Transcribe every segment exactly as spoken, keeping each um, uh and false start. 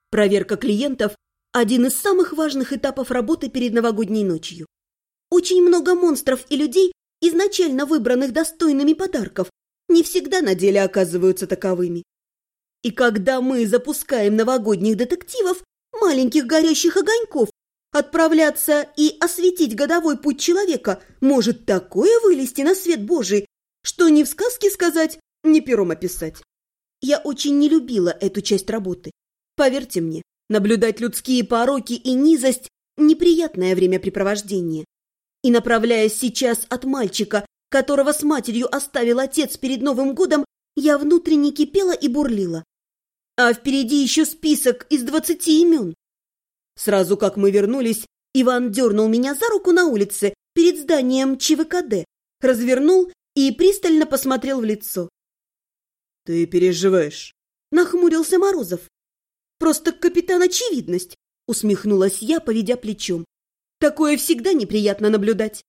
Проверка клиентов – один из самых важных этапов работы перед новогодней ночью. Очень много монстров и людей, изначально выбранных достойными подарков, не всегда на деле оказываются таковыми. И когда мы запускаем новогодних детективов, маленьких горящих огоньков, отправляться и осветить годовой путь человека может такое вылезти на свет Божий, что ни в сказке сказать, ни пером описать. Я очень не любила эту часть работы. Поверьте мне, наблюдать людские пороки и низость – неприятное времяпрепровождение. И направляясь сейчас от мальчика, которого с матерью оставил отец перед Новым годом, я внутренне кипела и бурлила. А впереди еще список из двадцати имен. Сразу как мы вернулись, Иван дернул меня за руку на улице перед зданием ЧВКД, развернул и пристально посмотрел в лицо. «Ты переживаешь?» — нахмурился Морозов. «Просто капитан очевидность», — усмехнулась я, поведя плечом. «Такое всегда неприятно наблюдать».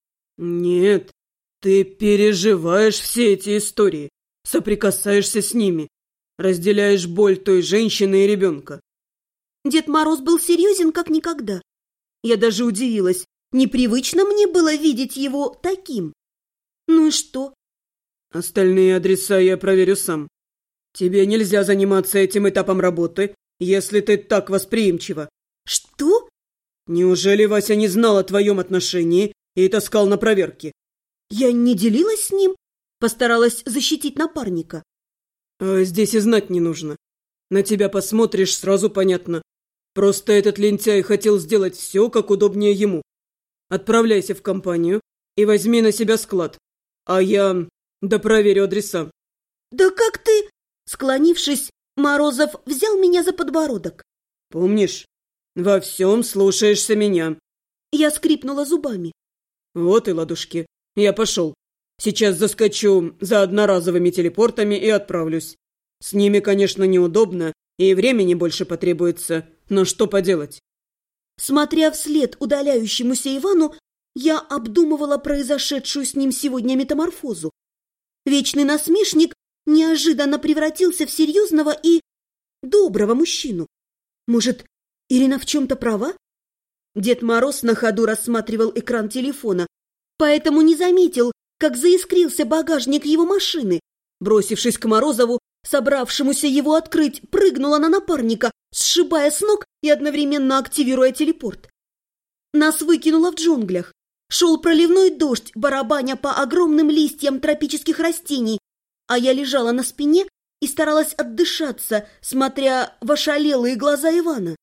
«Нет, ты переживаешь все эти истории, соприкасаешься с ними, разделяешь боль той женщины и ребенка». Дед Мороз был серьезен как никогда. Я даже удивилась. Непривычно мне было видеть его таким. Ну и что? Остальные адреса я проверю сам. Тебе нельзя заниматься этим этапом работы, если ты так восприимчива. Что? Неужели Вася не знал о твоем отношении и таскал на проверки? Я не делилась с ним, постаралась защитить напарника. А здесь и знать не нужно. На тебя посмотришь, сразу понятно. Просто этот лентяй хотел сделать все, как удобнее ему. Отправляйся в компанию и возьми на себя склад. А я допроверю адреса. Да как ты... Склонившись, Морозов взял меня за подбородок. Помнишь, во всем слушаешься меня. Я скрипнула зубами. Вот и ладушки. Я пошел. Сейчас заскочу за одноразовыми телепортами и отправлюсь. С ними, конечно, неудобно, и времени больше потребуется, но что поделать? Смотря вслед удаляющемуся Ивану, я обдумывала произошедшую с ним сегодня метаморфозу. Вечный насмешник неожиданно превратился в серьезного и доброго мужчину. Может, Ирина в чем-то права? Дед Мороз на ходу рассматривал экран телефона, поэтому не заметил, как заискрился багажник его машины. Бросившись к Морозову, собравшемуся его открыть, прыгнула на напарника, сшибая с ног и одновременно активируя телепорт. Нас выкинуло в джунглях. Шел проливной дождь, барабаня по огромным листьям тропических растений, а я лежала на спине и старалась отдышаться, смотря в ошалелые глаза Ивана.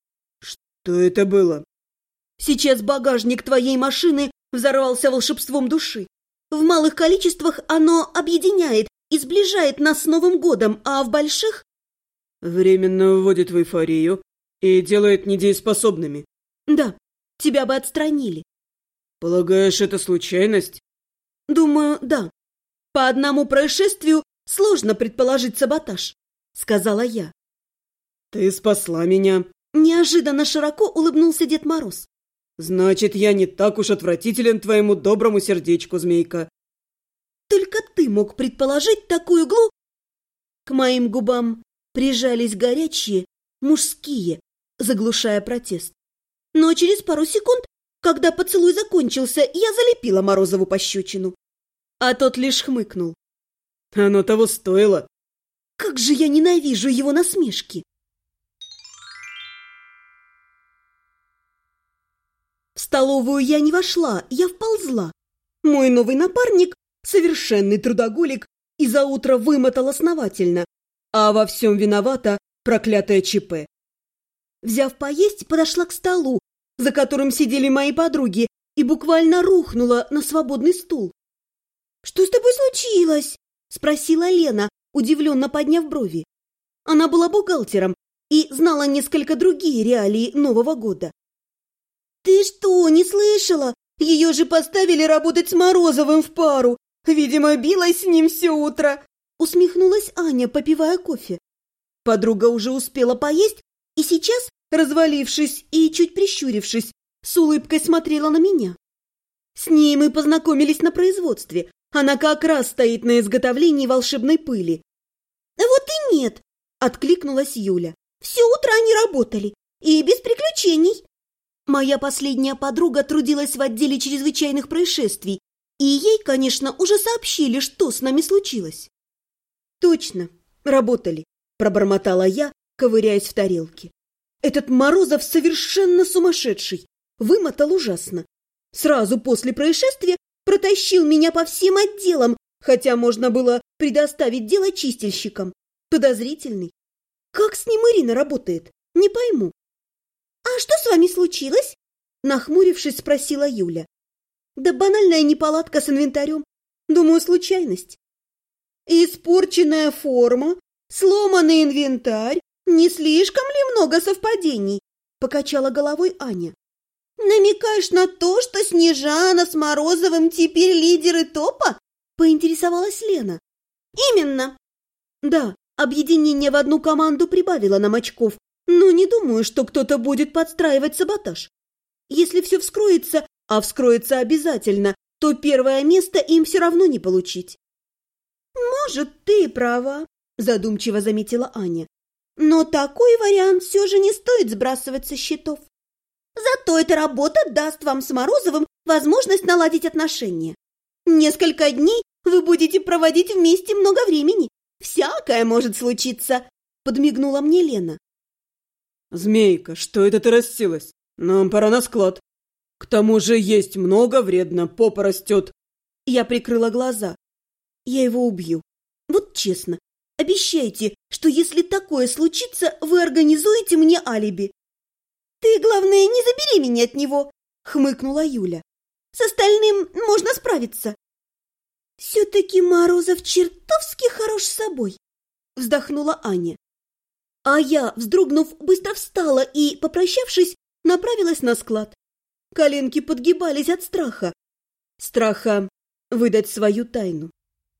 Что это было? Сейчас багажник твоей машины взорвался волшебством души. В малых количествах оно объединяет и сближает нас с Новым годом, а в больших... Временно вводит в эйфорию и делает недееспособными. Да, тебя бы отстранили. Полагаешь, это случайность? Думаю, да. По одному происшествию сложно предположить саботаж, сказала я. Ты спасла меня. Неожиданно широко улыбнулся Дед Мороз. Значит, я не так уж отвратителен твоему доброму сердечку, змейка. Только ты мог предположить такую глу... К моим губам прижались горячие, мужские, заглушая протест. Но через пару секунд, когда поцелуй закончился, я залепила Морозову пощечину. А тот лишь хмыкнул. Оно того стоило. Как же я ненавижу его насмешки! В столовую я не вошла, я вползла. Мой новый напарник — совершенный трудоголик и за утро вымотал основательно, а во всем виновата проклятая ЧП. Взяв поесть, подошла к столу, за которым сидели мои подруги, и буквально рухнула на свободный стул. «Что с тобой случилось?» — спросила Лена, удивленно подняв брови. Она была бухгалтером и знала несколько другие реалии Нового года. «Ты что, не слышала? Ее же поставили работать с Морозовым в пару. Видимо, билась с ним все утро», — усмехнулась Аня, попивая кофе. Подруга уже успела поесть и сейчас, развалившись и чуть прищурившись, с улыбкой смотрела на меня. С ней мы познакомились на производстве. Она как раз стоит на изготовлении волшебной пыли. «Вот и нет», — откликнулась Юля. Все утро они работали, и без приключений. Моя последняя подруга трудилась в отделе чрезвычайных происшествий, и ей, конечно, уже сообщили, что с нами случилось. Точно, работали, пробормотала я, ковыряясь в тарелке. Этот Морозов совершенно сумасшедший, вымотал ужасно. Сразу после происшествия протащил меня по всем отделам, хотя можно было предоставить дело чистильщикам. Подозрительный. Как с ним Ирина работает? Не пойму. «А что с вами случилось?» Нахмурившись, спросила Юля. «Да банальная неполадка с инвентарем. Думаю, случайность». «Испорченная форма, сломанный инвентарь. Не слишком ли много совпадений?» Покачала головой Аня. «Намекаешь на то, что Снежана с Морозовым теперь лидеры топа?» Поинтересовалась Лена. «Именно». «Да, объединение в одну команду прибавило нам очков, но не думаю, что кто-то будет подстраивать саботаж. Если все вскроется, а вскроется обязательно, то первое место им все равно не получить». «Может, ты и права», – задумчиво заметила Аня. «Но такой вариант все же не стоит сбрасывать со счетов. Зато эта работа даст вам с Морозовым возможность наладить отношения. Несколько дней вы будете проводить вместе много времени. Всякое может случиться», – подмигнула мне Лена. «Змейка, что это ты расселась? Нам пора на склад. К тому же есть много вредно, попа растет». Я прикрыла глаза. Я его убью. Вот честно, обещайте, что если такое случится, вы организуете мне алиби. «Ты, главное, не забеременей от него», — хмыкнула Юля. «С остальным можно справиться». «Все-таки Морозов чертовски хорош собой», — вздохнула Аня. А я, вздрогнув, быстро встала и, попрощавшись, направилась на склад. Коленки подгибались от страха. Страха выдать свою тайну.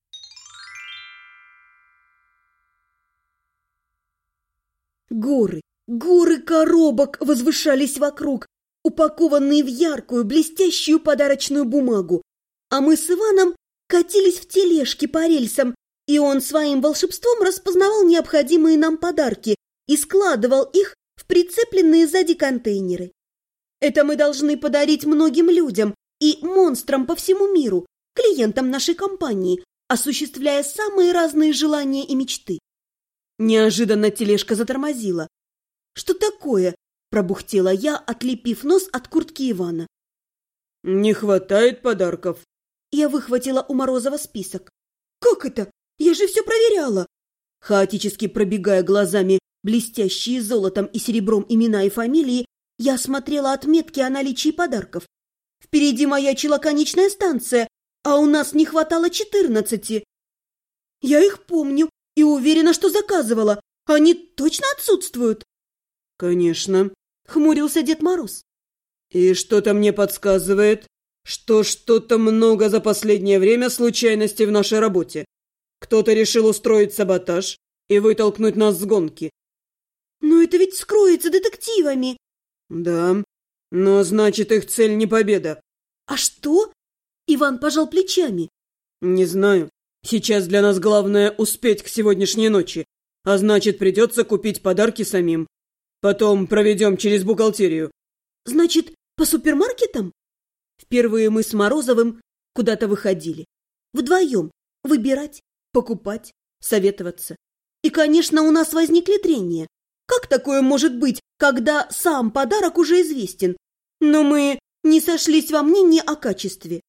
Горы, горы коробок возвышались вокруг, упакованные в яркую, блестящую подарочную бумагу. А мы с Иваном катились в тележке по рельсам, и он своим волшебством распознавал необходимые нам подарки и складывал их в прицепленные сзади контейнеры. Это мы должны подарить многим людям и монстрам по всему миру, клиентам нашей компании, осуществляя самые разные желания и мечты. Неожиданно тележка затормозила. «Что такое?» – пробухтела я, отлепив нос от куртки Ивана. «Не хватает подарков». Я выхватила у Морозова список. «Как это? Я же все проверяла!» Хаотически пробегая глазами блестящие золотом и серебром имена и фамилии, я смотрела отметки о наличии подарков. Впереди маячила конечная станция, а у нас не хватало четырнадцати. «Я их помню и уверена, что заказывала. Они точно отсутствуют?» «Конечно», — хмурился Дед Мороз. «И что-то мне подсказывает, что что-то много за последнее время случайностей в нашей работе. Кто-то решил устроить саботаж и вытолкнуть нас с гонки». «Но это ведь скроется детективами». «Да, но значит, их цель не победа». «А что?» Иван пожал плечами. «Не знаю. Сейчас для нас главное успеть к сегодняшней ночи, а значит, придется купить подарки самим. Потом проведем через бухгалтерию». «Значит, по супермаркетам?» Впервые мы с Морозовым куда-то выходили. Вдвоем. Выбирать, покупать, советоваться. И, конечно, у нас возникли трения. Как такое может быть, когда сам подарок уже известен? Но мы не сошлись во мнении о качестве.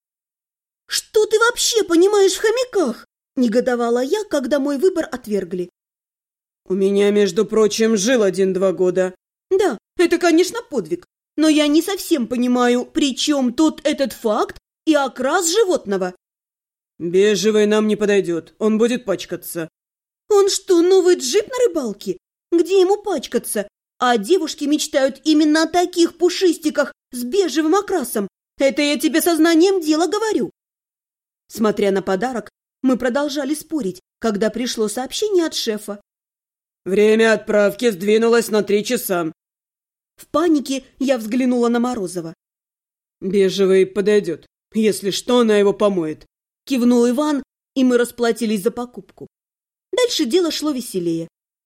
«Что ты вообще понимаешь в хомяках?» – негодовала я, когда мой выбор отвергли. «У меня, между прочим, жил один-два года». «Да, это, конечно, подвиг. Но я не совсем понимаю, при чем тут этот факт и окрас животного». «Бежевый нам не подойдет, он будет пачкаться». «Он что, новый джип на рыбалке? Где ему пачкаться? А девушки мечтают именно о таких пушистиках с бежевым окрасом. Это я тебе сознанием дела говорю». Смотря на подарок, мы продолжали спорить, когда пришло сообщение от шефа. «Время отправки сдвинулось на три часа». В панике я взглянула на Морозова. «Бежевый подойдет. Если что, она его помоет». Кивнул Иван, и мы расплатились за покупку. Дальше дело шло веселее.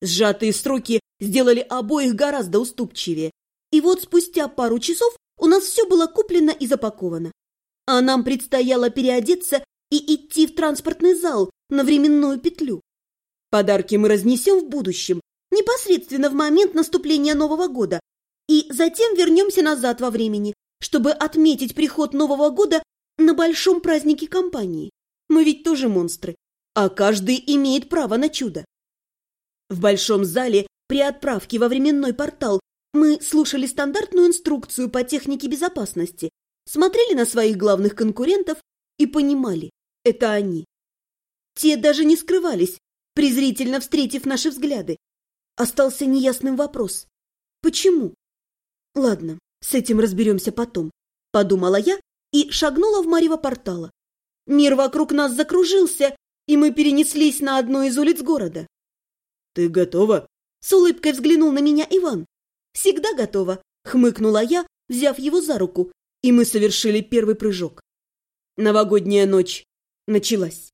Сжатые сроки сделали обоих гораздо уступчивее. И вот спустя пару часов у нас все было куплено и запаковано. А нам предстояло переодеться и идти в транспортный зал на временную петлю. Подарки мы разнесем в будущем, непосредственно в момент наступления Нового года, и затем вернемся назад во времени, чтобы отметить приход Нового года на большом празднике компании. Мы ведь тоже монстры, а каждый имеет право на чудо. В большом зале при отправке во временной портал мы слушали стандартную инструкцию по технике безопасности, смотрели на своих главных конкурентов и понимали – это они. Те даже не скрывались, презрительно встретив наши взгляды. Остался неясным вопрос – почему? Ладно, с этим разберемся потом, подумала я и шагнула в марево портала. Мир вокруг нас закружился, и мы перенеслись на одну из улиц города. «Ты готова?» — с улыбкой взглянул на меня Иван. «Всегда готова», — хмыкнула я, взяв его за руку, и мы совершили первый прыжок. Новогодняя ночь началась.